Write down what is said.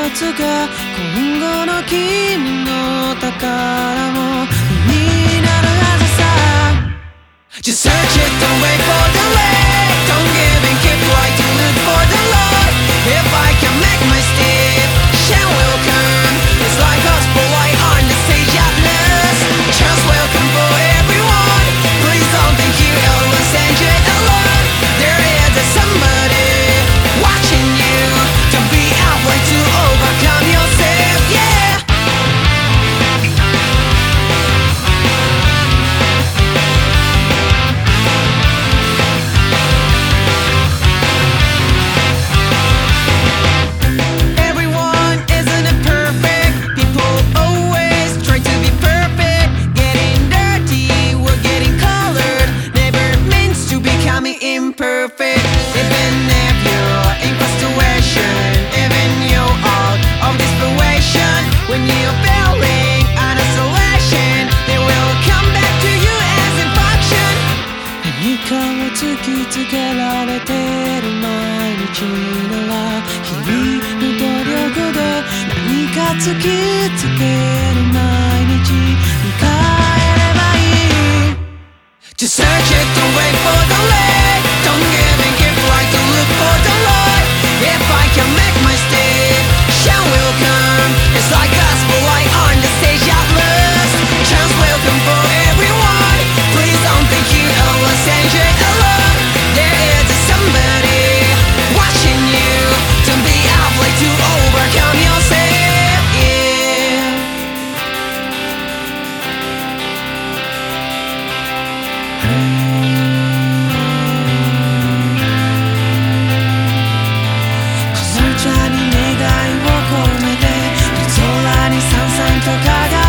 つが今後の君の宝物になるはずさ。 Just search it, don't wait for the light. Don't give and keep right to look for the light. If I can make my step, chance will come. It's like us, but light on the stage at last. Chance will come for everyone. Please don't think you always enjoy it alone. There is somebody watching you. Don't be afraid to overcome yourself, yeah. Everyone isn't perfect. People always try to be perfect. Getting dirty, we're getting colored. Never means to becoming imperfect. Even if you're in frustration, even you're out of desperation, when you're failing on isolation, they will come back to you as in function. 何かを突きつけられてる毎日なら日々の努力で何か突きつける毎日に変えればいい。 Just search it, don't wait for the light. Don't give and keep right to look for the light. If I can make my step, chance will come. It's like us, but light on the stage at last. Chance will come for everyone. Please don't think you always enjoy it alone. There is somebody watching you. Don't be afraid to overcome yourself, yeah. この茶に願いを込めて夜空にさんさんと輝く